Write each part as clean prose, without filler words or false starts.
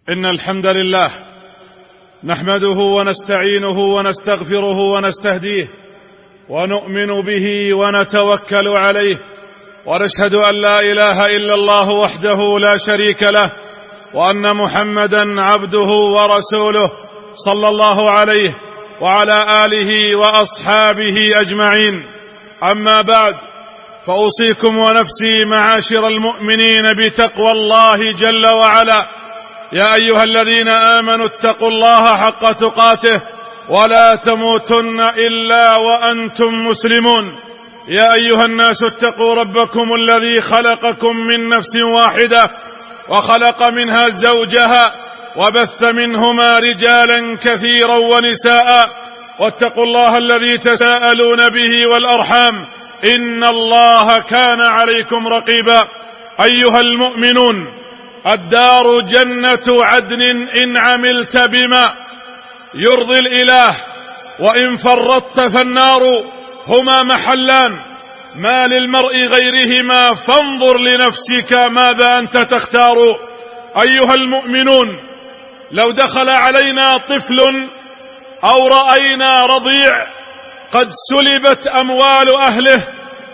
إن الحمد لله نحمده ونستعينه ونستغفره ونستهديه ونؤمن به ونتوكل عليه، ونشهد أن لا إله إلا الله وحده لا شريك له، وأن محمدا عبده ورسوله صلى الله عليه وعلى آله وأصحابه أجمعين. أما بعد، فأوصيكم ونفسي معاشر المؤمنين بتقوى الله جل وعلا. يا أيها الذين آمنوا اتقوا الله حق تقاته ولا تموتن إلا وأنتم مسلمون. يا أيها الناس اتقوا ربكم الذي خلقكم من نفس واحدة وخلق منها زوجها وبث منهما رجالا كثيرا ونساء، واتقوا الله الذي تساءلون به والأرحام إن الله كان عليكم رقيبا. أيها المؤمنون، الدار جنة عدن إن عملت بما يرضي الإله، وإن فرطت فالنار. هما محلان ما للمرء غيرهما، فانظر لنفسك ماذا أنت تختار. أيها المؤمنون، لو دخل علينا طفل أو رأينا رضيع قد سلبت أموال أهله،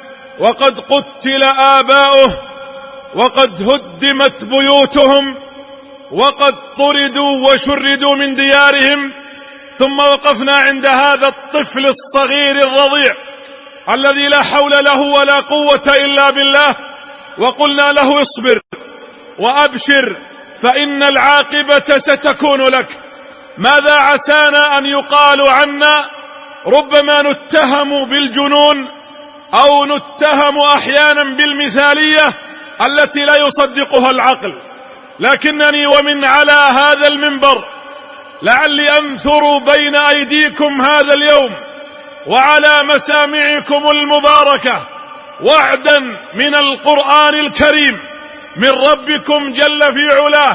وقد قتل آباؤه، وقد هدمت بيوتهم، وقد طردوا وشردوا من ديارهم، ثم وقفنا عند هذا الطفل الصغير الرضيع الذي لا حول له ولا قوة إلا بالله، وقلنا له اصبر وأبشر فإن العاقبة ستكون لك. ماذا عسانا أن يقال عنا؟ ربما نتهم بالجنون أو نتهم أحيانا بالمثالية التي لا يصدقها العقل، لكنني ومن على هذا المنبر لعلي أنثر بين أيديكم هذا اليوم وعلى مسامعكم المباركة وعدا من القرآن الكريم من ربكم جل في علاه،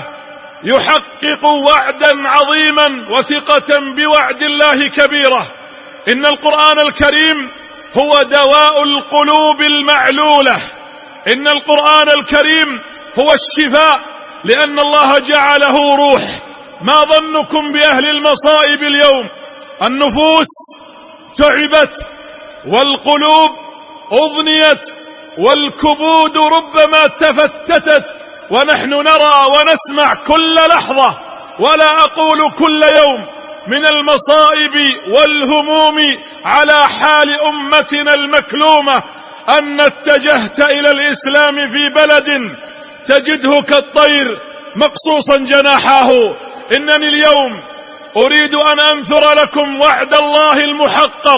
يحقق وعدا عظيما وثقة بوعد الله كبيرة. إن القرآن الكريم هو دواء القلوب المعلولة، إن القرآن الكريم هو الشفاء، لأن الله جعله روح. ما ظنكم بأهل المصائب اليوم؟ النفوس تعبت، والقلوب أضنيت، والكبود ربما تفتتت، ونحن نرى ونسمع كل لحظة، ولا أقول كل يوم، من المصائب والهموم على حال أمتنا المكلومة. أن اتجهت إلى الإسلام في بلد تجده كالطير مقصوصا جناحاه. إنني اليوم أريد أن أنثر لكم وعد الله المحقق،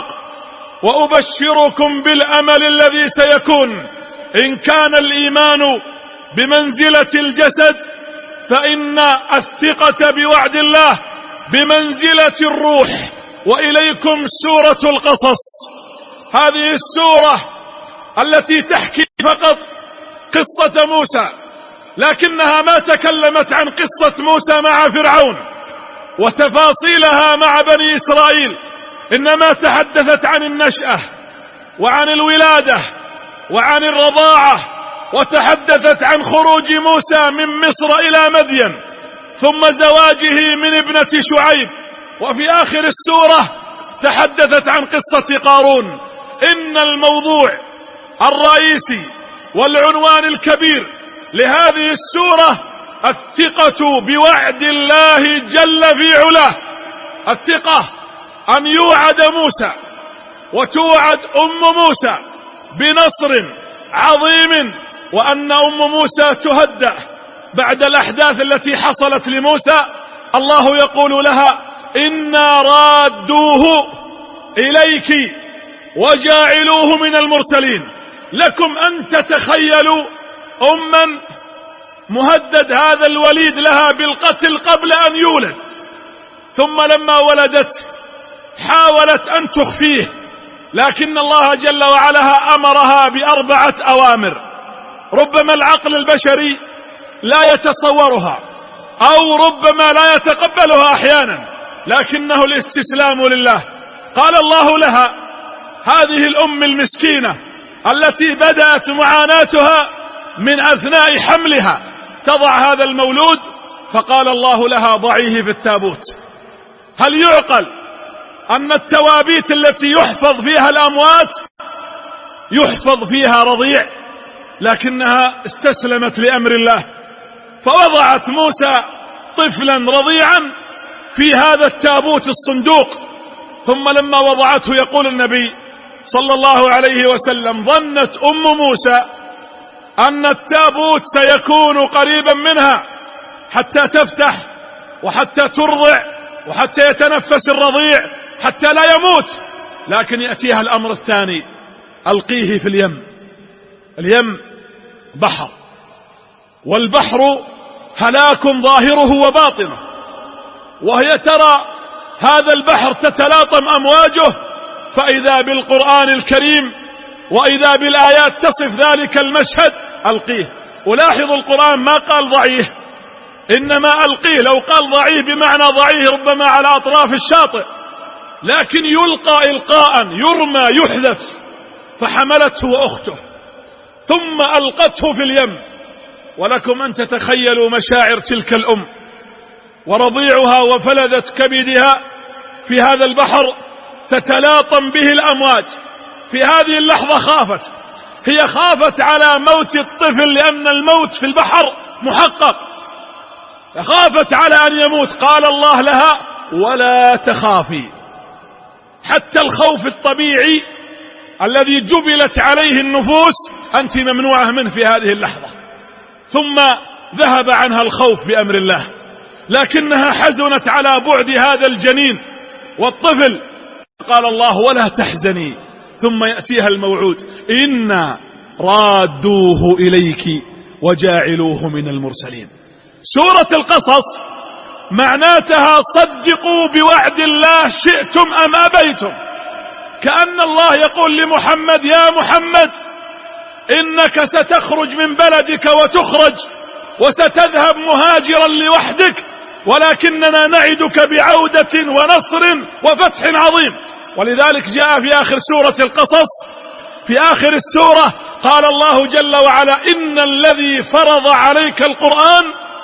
وأبشركم بالأمل الذي سيكون. إن كان الإيمان بمنزلة الجسد، فإن الثقة بوعد الله بمنزلة الروح. وإليكم سورة القصص، هذه السورة التي تحكي فقط قصة موسى، لكنها ما تكلمت عن قصة موسى مع فرعون وتفاصيلها مع بني إسرائيل، إنما تحدثت عن النشأة وعن الولادة وعن الرضاعة، وتحدثت عن خروج موسى من مصر إلى مدين، ثم زواجه من ابنة شعيب، وفي آخر السورة تحدثت عن قصة قارون. إن الموضوع الرئيسي والعنوان الكبير لهذه السورة الثقة بوعد الله جل في علاه. الثقة أن يوعد موسى وتوعد موسى بنصر عظيم، وأن موسى تهدأ بعد الأحداث التي حصلت لموسى. الله يقول لها إنا رادوه إليك وجاعلوه من المرسلين. لكم أن تتخيلوا أما مهدد هذا الوليد لها بالقتل قبل أن يولد، ثم لما ولدت حاولت أن تخفيه، لكن الله جل وعلا أمرها ب4 أوامر ربما العقل البشري لا يتصورها، أو ربما لا يتقبلها أحيانا، لكنه الاستسلام لله. قال الله لها: هذه الأم المسكينة التي بدأت معاناتها من أثناء حملها، تضع هذا المولود فقال الله لها ضعيه في التابوت. هل يعقل أن التوابيت التي يحفظ فيها الأموات يحفظ فيها رضيع؟ لكنها استسلمت لأمر الله، فوضعت موسى طفلا رضيعا في هذا التابوت الصندوق. ثم لما وضعته يقول النبي صلى الله عليه وسلم: ظنت موسى أن التابوت سيكون قريبا منها حتى تفتح وحتى ترضع وحتى يتنفس الرضيع حتى لا يموت، لكن يأتيها الأمر الثاني: ألقيه في اليم. اليم بحر، والبحر هلاك ظاهره وباطنه، وهي ترى هذا البحر تتلاطم أمواجه، فإذا بالقرآن الكريم وإذا بالآيات تصف ذلك المشهد: ألقيه. ولاحظ القرآن ما قال ضعيه، إنما ألقيه. لو قال ضعيه بمعنى ضعيه ربما على أطراف الشاطئ، لكن يلقى إلقاء، يرمى، يحذف. فحملته وأخته ثم ألقته في اليم. ولكم أن تتخيلوا مشاعر تلك الأم ورضيعها وفلذة كبدها في هذا البحر تتلاطم به الأمواج. في هذه اللحظة خافت، هي خافت على موت الطفل لأن الموت في البحر محقق، خافت على أن يموت. قال الله لها: ولا تخافي. حتى الخوف الطبيعي الذي جبلت عليه النفوس أنت ممنوعة منه في هذه اللحظة. ثم ذهب عنها الخوف بأمر الله، لكنها حزنت على بعد هذا الجنين والطفل. قال الله: ولا تحزني. ثم يأتيها الموعود: إنا رادوه إليك وجاعلوه من المرسلين. سورة القصص معناتها صدقوا بوعد الله شئتم أم أبيتم. كأن الله يقول لمحمد: يا محمد، إنك ستخرج من بلدك وتخرج وستذهب مهاجرا لوحدك، ولكننا نعدك بعودة ونصر وفتح عظيم. ولذلك جاء في آخر سورة القصص، في آخر السورة، قال الله جل وعلا: إن الذي فرض عليك القرآن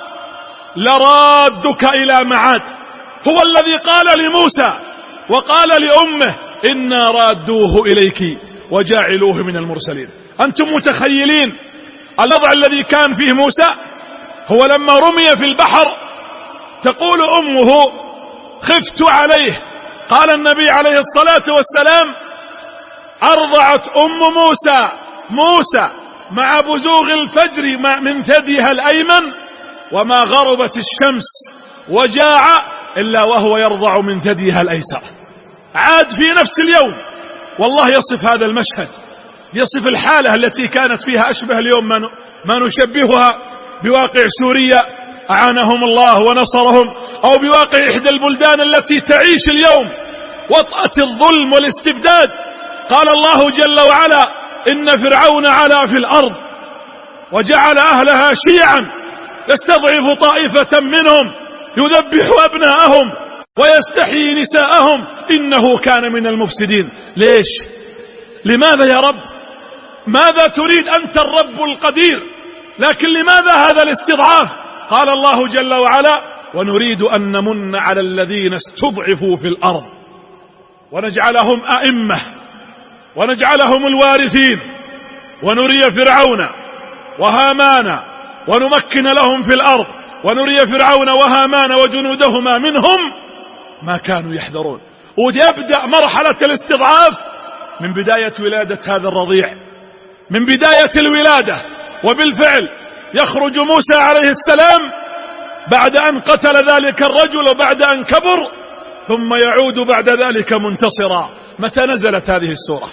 لرادك إلى معاد. هو الذي قال لموسى وقال لأمه: إنا رادوه إليك وجاعلوه من المرسلين. أنتم متخيلين الوضع الذي كان فيه موسى؟ هو لما رمي في البحر تقول أمه: خفت عليه. قال النبي عليه الصلاة والسلام: أرضعت موسى مع بزوغ الفجر من ثديها الأيمن وما غربت الشمس وجاع إلا وهو يرضع من ثديها الأيسر. عاد في نفس اليوم. والله يصف هذا المشهد، يصف الحالة التي كانت فيها أشبه اليوم ما نشبهها بواقع سوريا أعانهم الله ونصرهم، أو بواقع إحدى البلدان التي تعيش اليوم وطأة الظلم والاستبداد. قال الله جل وعلا: إن فرعون علا في الأرض وجعل أهلها شيعا يستضعف طائفة منهم يذبح أبناءهم ويستحيي نساءهم إنه كان من المفسدين. ليش؟ لماذا يا رب؟ ماذا تريد؟ أنت الرب القدير، لكن لماذا هذا الاستضعاف؟ قال الله جل وعلا: ونريد أن نمن على الذين استضعفوا في الأرض ونجعلهم أئمة ونجعلهم الوارثين ونري فرعون وهامان ونمكن لهم في الأرض ونري فرعون وهامان وجنودهما منهم ما كانوا يحذرون. ويبدأ مرحلة الاستضعاف من بداية ولادة هذا الرضيع، من بداية الولادة. وبالفعل يخرج موسى عليه السلام بعد أن قتل ذلك الرجل وبعد أن كبر، ثم يعود بعد ذلك منتصرا. متى نزلت هذه السورة؟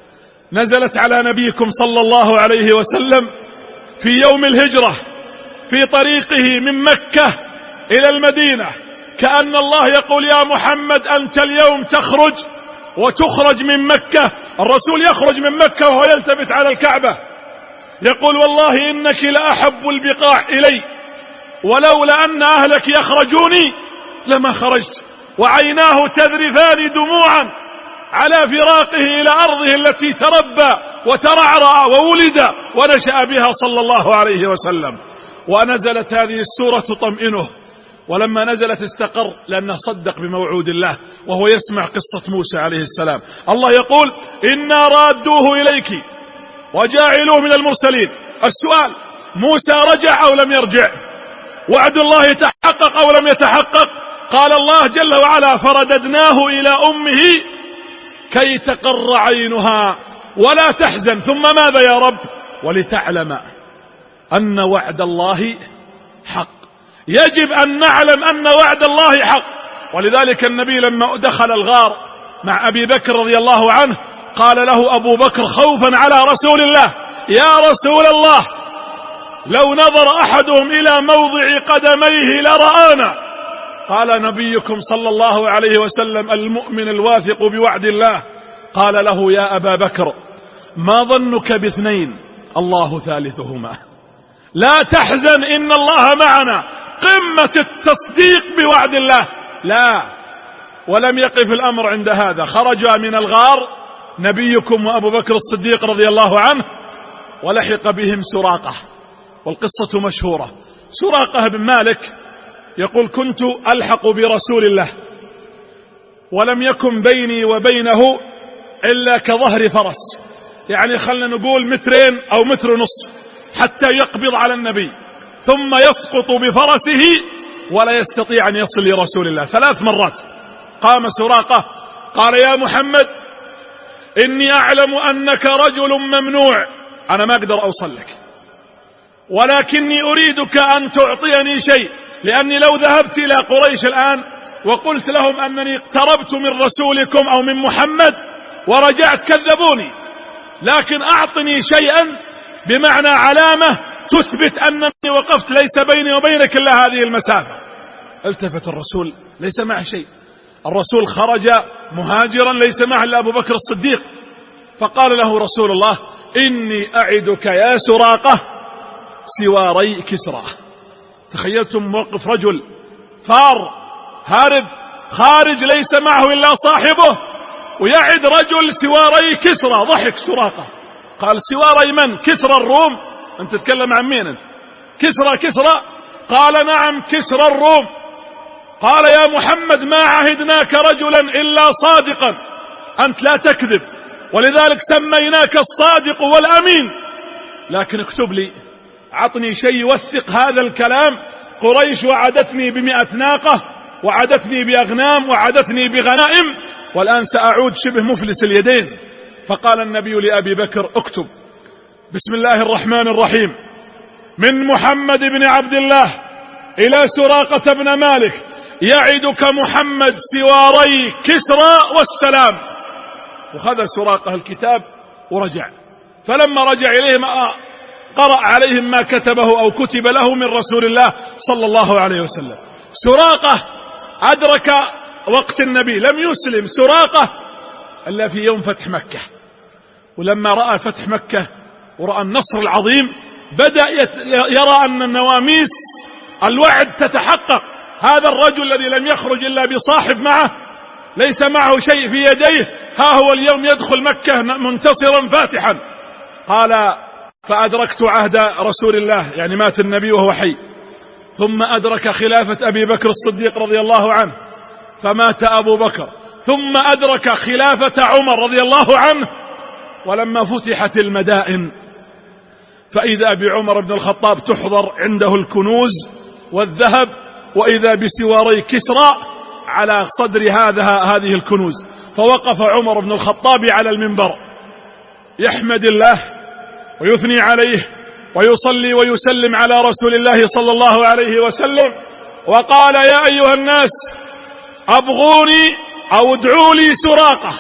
نزلت على نبيكم صلى الله عليه وسلم في يوم الهجرة، في طريقه من مكة إلى المدينة. كأن الله يقول: يا محمد، أنت اليوم تخرج وتخرج من مكة. الرسول يخرج من مكة وهو يلتفت على الكعبة يقول: والله إنك لأحب البقاع إلي، ولولا أن أهلك يخرجوني لما خرجت. وعيناه تذرفان دموعا على فراقه إلى أرضه التي تربى وترعرع وولد ونشأ بها صلى الله عليه وسلم. ونزلت هذه السورة تطمئنه ولما نزلت استقر لأنه صدق بموعود الله وهو يسمع قصة موسى عليه السلام. الله يقول إنا رادوه إليك وجاعلوه من المرسلين. السؤال: موسى رجع أو لم يرجع؟ وعد الله يتحقق أو لم يتحقق؟ قال الله جل وعلا فرددناه إلى أمه كي تقر عينها ولا تحزن. ثم ماذا يا رب؟ ولتعلم أن وعد الله حق. يجب أن نعلم أن وعد الله حق. ولذلك النبي لما دخل الغار مع أبي بكر رضي الله عنه قال له أبو بكر خوفا على رسول الله: يا رسول الله لو نظر أحدهم إلى موضع قدميه لرآنا. قال نبيكم صلى الله عليه وسلم: المؤمن الواثق بوعد الله. قال له: يا أبا بكر ما ظنك باثنين الله ثالثهما، لا تحزن إن الله معنا. قمة التصديق بوعد الله. لا، ولم يقف الأمر عند هذا. خرج من الغار نبيكم وأبو بكر الصديق رضي الله عنه ولحق بهم سراقة، والقصة مشهورة. سراقة بن مالك يقول: كنت ألحق برسول الله ولم يكن بيني وبينه إلا كظهر فرس، يعني خلنا نقول 2 متر أو 1.5 متر حتى يقبض على النبي، ثم يسقط بفرسه ولا يستطيع أن يصل لرسول الله. 3 مرات قام سراقة قال: يا محمد إني أعلم أنك رجل ممنوع، أنا ما أقدر أوصل لك، ولكني أريدك أن تعطيني شيء، لأني لو ذهبت إلى قريش الآن وقلت لهم أنني اقتربت من رسولكم أو من محمد ورجعت كذبوني، لكن أعطني شيئا بمعنى علامة تثبت أنني وقفت ليس بيني وبينك إلا هذه المسافة. التفت الرسول ليس معه شيء، الرسول خرج مهاجرا ليس معه إلا أبو بكر الصديق. فقال له رسول الله: إني أعدك يا سراقة سواري كسرى. تخيلتم موقف رجل فار هارب خارج ليس معه إلا صاحبه ويعد رجل سواري كسرى. ضحك سراقة قال: سواري من؟ كسرى الروم؟ أنت تتكلم عن مين أنت؟ كسرى؟ قال: نعم كسرى الروم. قال: يا محمد ما عهدناك رجلا إلا صادقا، أنت لا تكذب، ولذلك سميناك الصادق والأمين، لكن اكتب لي، عطني شيء يوثق هذا الكلام. قريش وعدتني ب100 ناقة، وعدتني بأغنام، وعدتني بغنائم، والآن سأعود شبه مفلس اليدين. فقال النبي لأبي بكر: اكتب بسم الله الرحمن الرحيم من محمد بن عبد الله إلى سراقة بن مالك يعدك محمد سواري كسرى والسلام. وخذ سراقة الكتاب ورجع، فلما رجع إليهم قرأ عليهم ما كتبه أو كتب له من رسول الله صلى الله عليه وسلم. سراقة أدرك وقت النبي، لم يسلم سراقة إلا في يوم فتح مكة، ولما رأى فتح مكة ورأى النصر العظيم بدأ يرى أن النواميس الوعد تتحقق. هذا الرجل الذي لم يخرج إلا بصاحب معه ليس معه شيء في يديه، ها هو اليوم يدخل مكة منتصرا فاتحا. قال: فأدركت عهد رسول الله، يعني مات النبي وهو حي، ثم أدرك خلافة أبي بكر الصديق رضي الله عنه فمات أبو بكر، ثم أدرك خلافة عمر رضي الله عنه. ولما فتحت المدائن فإذا بعمر بن الخطاب تحضر عنده الكنوز والذهب، وإذا بسواري كسرى على صدر هذه الكنوز. فوقف عمر بن الخطاب على المنبر يحمد الله ويثني عليه ويصلي ويسلم على رسول الله صلى الله عليه وسلم، وقال: يا أيها الناس أبغوني أو ادعوا لي سراقة.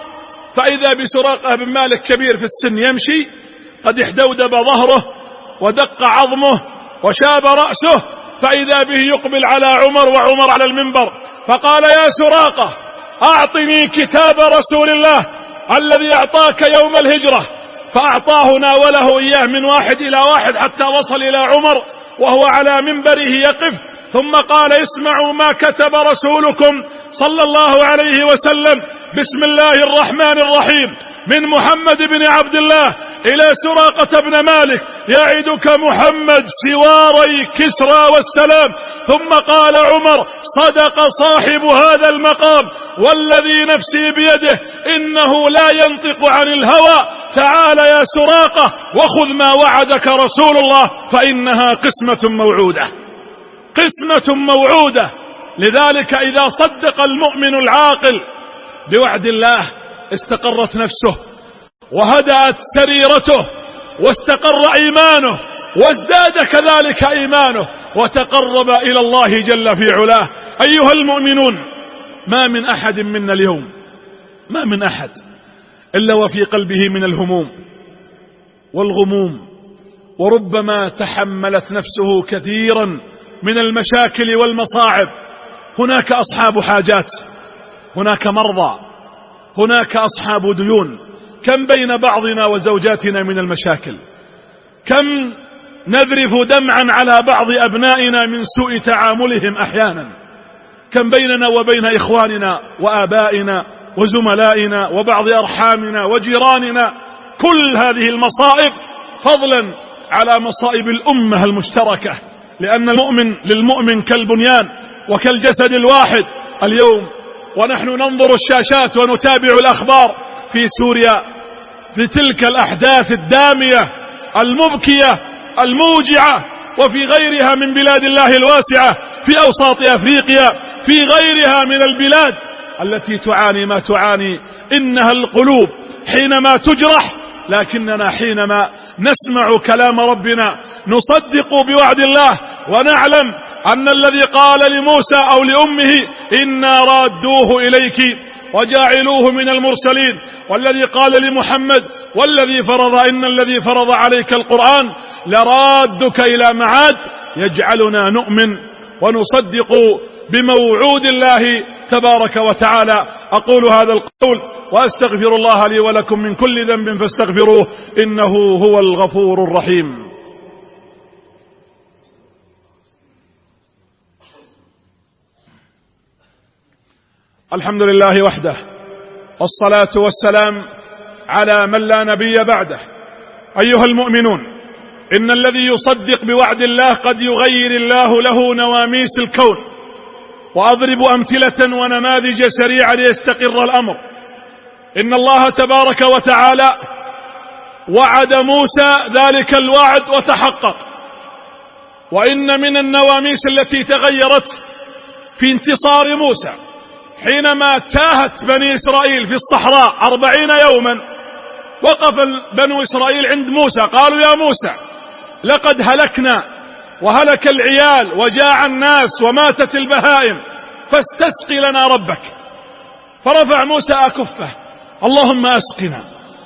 فإذا بسراقة بن مالك كبير في السن يمشي، قد احدودب ظهره ودق عظمه وشاب رأسه، فإذا به يقبل على عمر وعمر على المنبر، فقال: يا سراقة أعطني كتاب رسول الله الذي أعطاك يوم الهجرة. فأعطاه ناوله إياه من واحد إلى واحد حتى وصل إلى عمر وهو على منبره يقف، ثم قال: اسمعوا ما كتب رسولكم صلى الله عليه وسلم، بسم الله الرحمن الرحيم من محمد بن عبد الله إلى سراقة بن مالك: يعدك محمد سواري كسرى والسلام. ثم قال عمر: صدق صاحب هذا المقام والذي نفسي بيده إنه لا ينطق عن الهوى. تعال يا سراقة وخذ ما وعدك رسول الله فإنها قسمة موعودة، قسمة موعودة. لذلك إذا صدق المؤمن العاقل بوعد الله استقرت نفسه وهدأت سريرته واستقر إيمانه وازداد كذلك إيمانه وتقرب إلى الله جل في علاه. أيها المؤمنون، ما من أحد منا اليوم، ما من أحد إلا وفي قلبه من الهموم والغموم، وربما تحملت نفسه كثيرا من المشاكل والمصاعب. هناك أصحاب حاجات، هناك مرضى، هناك أصحاب ديون. كم بين بعضنا وزوجاتنا من المشاكل، كم نذرف دمعا على بعض أبنائنا من سوء تعاملهم أحيانا، كم بيننا وبين إخواننا وآبائنا وزملائنا وبعض أرحامنا وجيراننا. كل هذه المصائب فضلا على مصائب الأمة المشتركة، لأن المؤمن للمؤمن كالبنيان وكالجسد الواحد. اليوم ونحن ننظر الشاشات ونتابع الأخبار في سوريا، في تلك الأحداث الدامية المبكية الموجعة، وفي غيرها من بلاد الله الواسعة، في أوساط أفريقيا، في غيرها من البلاد التي تعاني ما تعاني. إنها القلوب حينما تجرح، لكننا حينما نسمع كلام ربنا نصدق بوعد الله ونعلم أن الذي قال لموسى أو لأمه: إنا رادوه إليك وجاعلوه من المرسلين، والذي قال لمحمد: والذي فرض إن الذي فرض عليك القرآن لرادك إلى معاد، يجعلنا نؤمن ونصدق بموعود الله تبارك وتعالى. أقول هذا القول وأستغفر الله لي ولكم من كل ذنب فاستغفروه إنه هو الغفور الرحيم. الحمد لله وحده، والصلاة والسلام على من لا نبي بعده. أيها المؤمنون، إن الذي يصدق بوعد الله قد يغير الله له نواميس الكون. وأضرب أمثلة ونماذج سريعة ليستقر الأمر. إن الله تبارك وتعالى وعد موسى ذلك الوعد وتحقق. وإن من النواميس التي تغيرت في انتصار موسى حينما تاهت بني إسرائيل في الصحراء 40 يوما، وقف بنو إسرائيل عند موسى قالوا: يا موسى، لقد هلكنا وهلك العيال وجاع الناس وماتت البهائم، فاستسقي لنا ربك. فرفع موسى أكفه: اللهم أسقنا.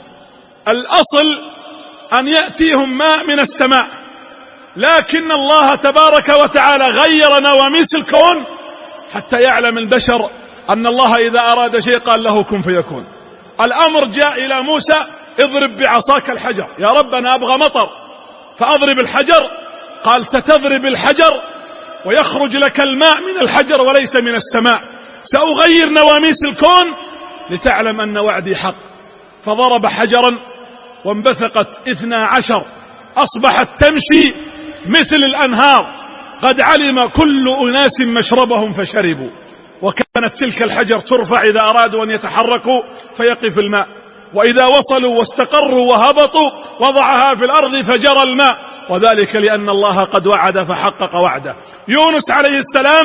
الأصل أن يأتيهم ماء من السماء، لكن الله تبارك وتعالى غير نواميس الكون حتى يعلم البشر أن الله إذا أراد شيء قال له كن فيكون. الأمر جاء إلى موسى: اضرب بعصاك الحجر. يا رب أنا أبغى مطر، فأضرب الحجر. قال: ستضرب الحجر ويخرج لك الماء من الحجر وليس من السماء. سأغير نواميس الكون لتعلم أن وعدي حق. فضرب حجرا وانبثقت 12، أصبحت تمشي مثل الأنهار، قد علم كل أناس مشربهم فشربوا. وكانت تلك الحجر ترفع إذا أرادوا أن يتحركوا فيقف الماء، وإذا وصلوا واستقروا وهبطوا وضعها في الأرض فجرى الماء، وذلك لأن الله قد وعد فحقق وعده. يونس عليه السلام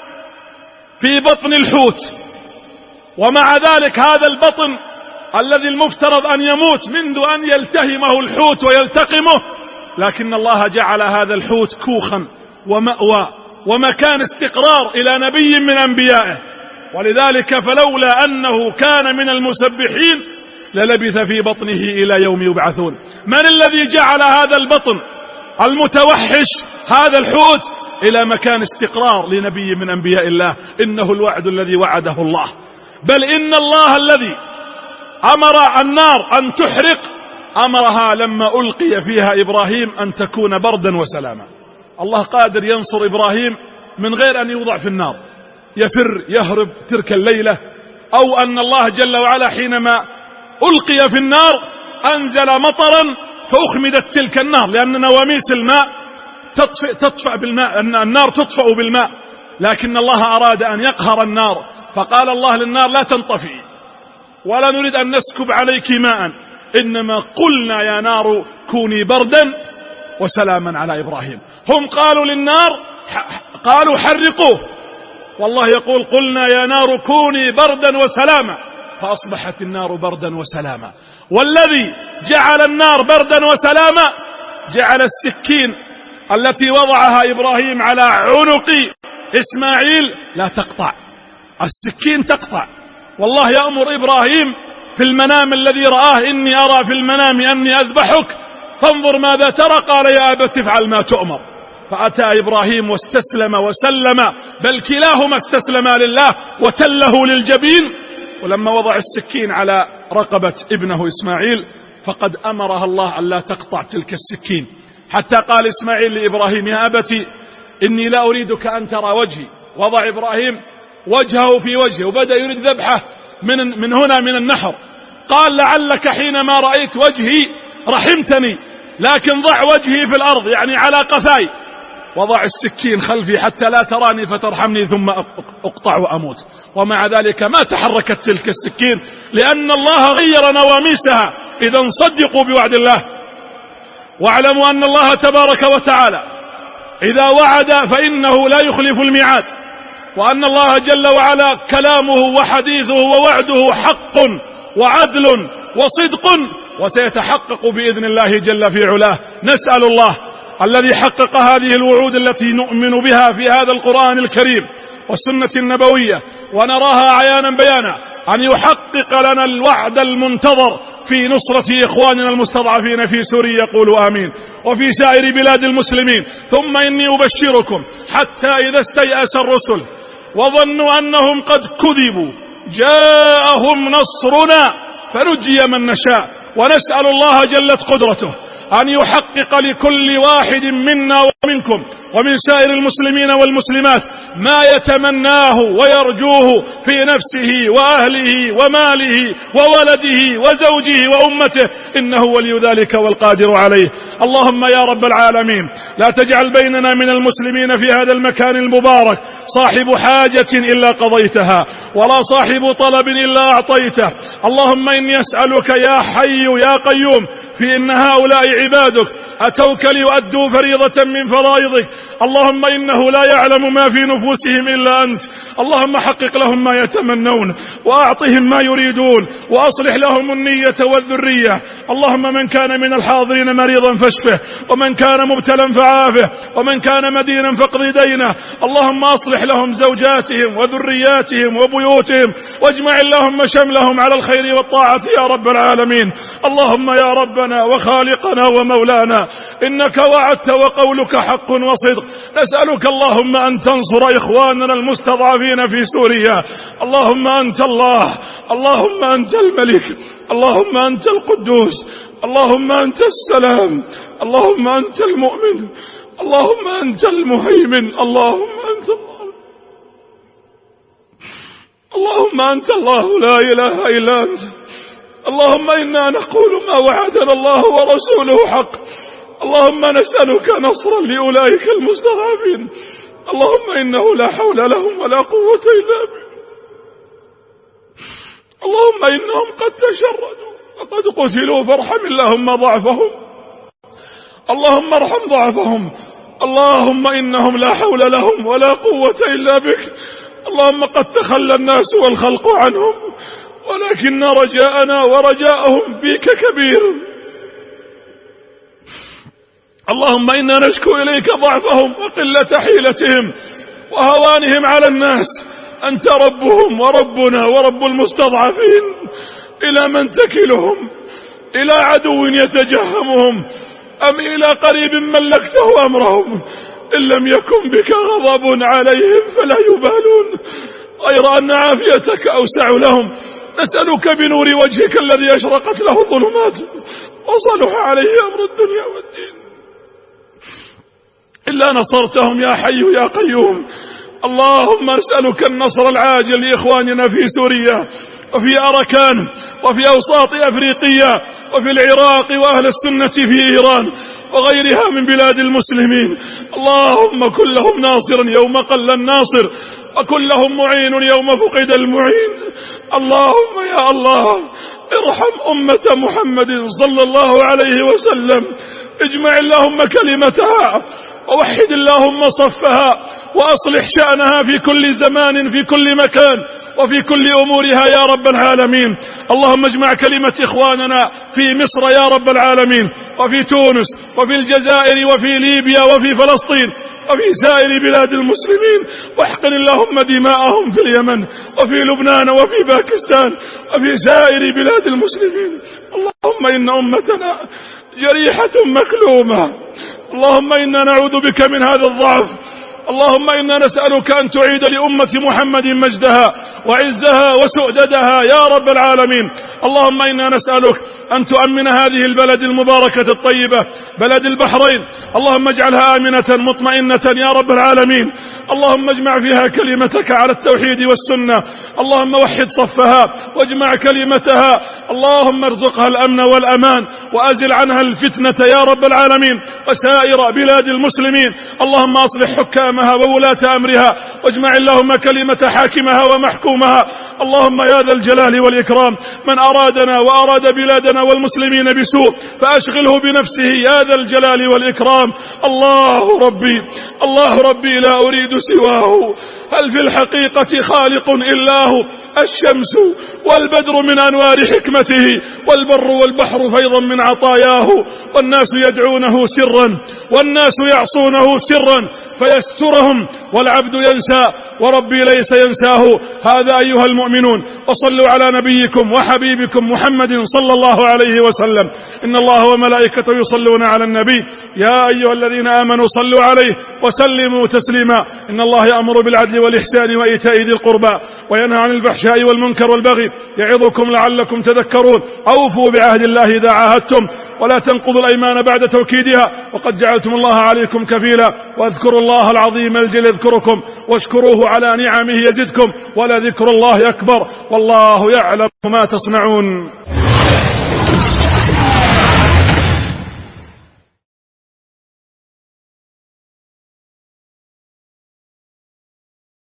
في بطن الحوت، ومع ذلك هذا البطن الذي المفترض أن يموت منذ أن يلتهمه الحوت ويلتقمه، لكن الله جعل هذا الحوت كوخا ومأوى ومكان استقرار إلى نبي من أنبيائه. ولذلك فلولا أنه كان من المسبحين للبث في بطنه إلى يوم يبعثون. من الذي جعل هذا البطن المتوحش، هذا الحوت، إلى مكان استقرار لنبي من أنبياء الله؟ إنه الوعد الذي وعده الله. بل إن الله الذي أمر النار أن تحرق أمرها لما ألقي فيها إبراهيم أن تكون بردا وسلاما. الله قادر ينصر إبراهيم من غير أن يوضع في النار، يفر يهرب تلك الليلة، أو أن الله جل وعلا حينما ألقي في النار أنزل مطرا فأخمدت تلك النار، لأن نواميس الماء تطفأ بالماء، النار تطفأ بالماء، لكن الله أراد أن يقهر النار، فقال الله للنار لا تنطفئي ولا نريد أن نسكب عليك ماء، إنما قلنا يا نار كوني بردا وسلاما على إبراهيم. هم قالوا للنار قالوا حرقوه، والله يقول قلنا يا نار كوني بردا وسلاما، فأصبحت النار بردا وسلاما. والذي جعل النار بردا وسلاما جعل السكين التي وضعها إبراهيم على عنق إسماعيل لا تقطع، السكين تقطع. والله يأمر إبراهيم في المنام الذي رآه إني أرى في المنام أني أذبحك فانظر ماذا ترى، قال يا أبت افعل ما تؤمر. فأتى إبراهيم واستسلم وسلم، بل كلاهما استسلما لله وتله للجبين. ولما وضع السكين على رقبة ابنه إسماعيل فقد أمرها الله أن لا تقطع تلك السكين، حتى قال إسماعيل لإبراهيم يا أبتي إني لا أريدك أن ترى وجهي. وضع إبراهيم وجهه في وجهه وبدأ يريد ذبحه من هنا من النحر. قال لعلك حينما رأيت وجهي رحمتني، لكن ضع وجهي في الأرض يعني على قفاي، وضع السكين خلفي حتى لا تراني فترحمني ثم أقطع وأموت. ومع ذلك ما تحركت تلك السكين، لأن الله غير نواميسها. إذا صدقوا بوعد الله، واعلموا أن الله تبارك وتعالى إذا وعد فإنه لا يخلف الميعاد، وأن الله جل وعلا كلامه وحديثه ووعده حق وعدل وصدق، وسيتحقق بإذن الله جل في علاه. نسأل الله الذي حقق هذه الوعود التي نؤمن بها في هذا القرآن الكريم والسنة النبوية ونراها عيانا بيانا، أن يحقق لنا الوعد المنتظر في نصرة إخواننا المستضعفين في سوريا، قولوا آمين، وفي سائر بلاد المسلمين. ثم إني أبشركم حتى إذا استيأس الرسل وظنوا أنهم قد كذبوا جاءهم نصرنا فنجي من نشاء، ونسأل الله جلت قدرته أن يحقق لكل واحد منا ومنكم ومن سائر المسلمين والمسلمات ما يتمناه ويرجوه في نفسه وأهله وماله وولده وزوجه وأمته، إنه ولي ذلك والقادر عليه. اللهم يا رب العالمين لا تجعل بيننا من المسلمين في هذا المكان المبارك صاحب حاجة إلا قضيتها ولا صاحب طلب إلا أعطيته. اللهم إني أسألك يا حي يا قيوم في إن هؤلاء عبادك أتوك ليؤدوا فريضة من فرائضك، اللهم إنه لا يعلم ما في نفوسهم إلا أنت. اللهم حقق لهم ما يتمنون وأعطهم ما يريدون وأصلح لهم النية والذرية. اللهم من كان من الحاضرين مريضا فاشفه، ومن كان مبتلا فعافه، ومن كان مدينا فاقض دينه. اللهم أصلح لهم زوجاتهم وذرياتهم وبيوتهم، واجمع اللهم شملهم على الخير والطاعة يا رب العالمين. اللهم يا ربنا وخالقنا ومولانا إنك وعدت وقولك حق وصدق، نسألك اللهم أن تنصر إخواننا المستضعفين في سوريا. اللهم أنت الله، اللهم أنت الملك، اللهم أنت القدوس، اللهم أنت السلام، اللهم أنت المؤمن، اللهم أنت المهيمن، اللهم أنت الله، اللهم أنت الله لا إله إلا أنت. اللهم إنا نقول ما وعدنا الله ورسوله حق. اللهم نسألك نصرا لأولئك المستضعفين، اللهم إنه لا حول لهم ولا قوة إلا بك. اللهم إنهم قد تشردوا وقد قتلوا فارحم اللهم ضعفهم، اللهم ارحم ضعفهم. اللهم إنهم لا حول لهم ولا قوة إلا بك. اللهم قد تخلى الناس والخلق عنهم، ولكن رجاءنا ورجاءهم بك كبير. اللهم إنا نشكو إليك ضعفهم وقلة حيلتهم وهوانهم على الناس، أنت ربهم وربنا ورب المستضعفين. إلى من تكلهم؟ إلى عدو يتجهمهم أم إلى قريب ملكته أمرهم؟ إن لم يكن بك غضب عليهم فلا يبالون، غير أن عافيتك أوسع لهم. نسألك بنور وجهك الذي أشرقت له الظلمات وصلح عليه أمر الدنيا والدين إلا نصرتهم يا حي يا قيوم. اللهم نسألك النصر العاجل لإخواننا في سوريا، وفي أركان وفي أوساط أفريقيا وفي العراق وأهل السنة في إيران وغيرها من بلاد المسلمين. اللهم كن لهم ناصرا يوم قل الناصر، وكن لهم معين يوم فقد المعين. اللهم يا الله ارحم أمة محمد صلى الله عليه وسلم، اجمع اللهم كلمتها، ووحد اللهم صفها، وأصلح شأنها في كل زمان في كل مكان وفي كل أمورها يا رب العالمين. اللهم اجمع كلمة إخواننا في مصر يا رب العالمين، وفي تونس وفي الجزائر وفي ليبيا وفي فلسطين وفي سائر بلاد المسلمين، واحقن اللهم دماءهم في اليمن وفي لبنان وفي باكستان وفي سائر بلاد المسلمين. اللهم إن أمتنا جريحة مكلومة، اللهم إنا نعوذ بك من هذا الضعف. اللهم إنا نسألك أن تعيد لأمة محمد مجدها وعزها وسؤددها يا رب العالمين. اللهم إنا نسألك أن تؤمن هذه البلد المباركة الطيبة بلد البحرين، اللهم اجعلها آمنة مطمئنة يا رب العالمين. اللهم اجمع فيها كلمتك على التوحيد والسنة، اللهم وحد صفها واجمع كلمتها، اللهم ارزقها الأمن والأمان وأزل عنها الفتنة يا رب العالمين وسائر بلاد المسلمين. اللهم أصلح حكامها وولاة أمرها، واجمع اللهم كلمة حاكمها ومحكومها. اللهم يا ذا الجلال والإكرام من أرادنا وأراد بلادنا والمسلمين بسوء فأشغله بنفسه يا ذا الجلال والإكرام. الله ربي لا أريد سواه، هل في الحقيقة خالق إلا هو؟ الشمس والبدر من أنوار حكمته، والبر والبحر فيضا من عطاياه، والناس يدعونه سرا والناس يعصونه سرا فيسترهم، والعبد ينسى وربي ليس ينساه. هذا أيها المؤمنون، وصلوا على نبيكم وحبيبكم محمد صلى الله عليه وسلم. إن الله وملائكته يصلون على النبي يا أيها الذين آمنوا صلوا عليه وسلموا تسليما. إن الله يأمر بالعدل والإحسان وإيتاء ذي القربى وينهى عن الفحشاء والمنكر والبغي يعظكم لعلكم تذكرون. أوفوا بعهد الله إذا عاهدتم، ولا تنقضوا الأيمان بعد توكيدها، وقد جعلتم الله عليكم كفيلا. واذكروا الله العظيم الجليل يذكركم، واشكروه على نعمه يزدكم، ولذكر الله أكبر، والله يعلم ما تصنعون.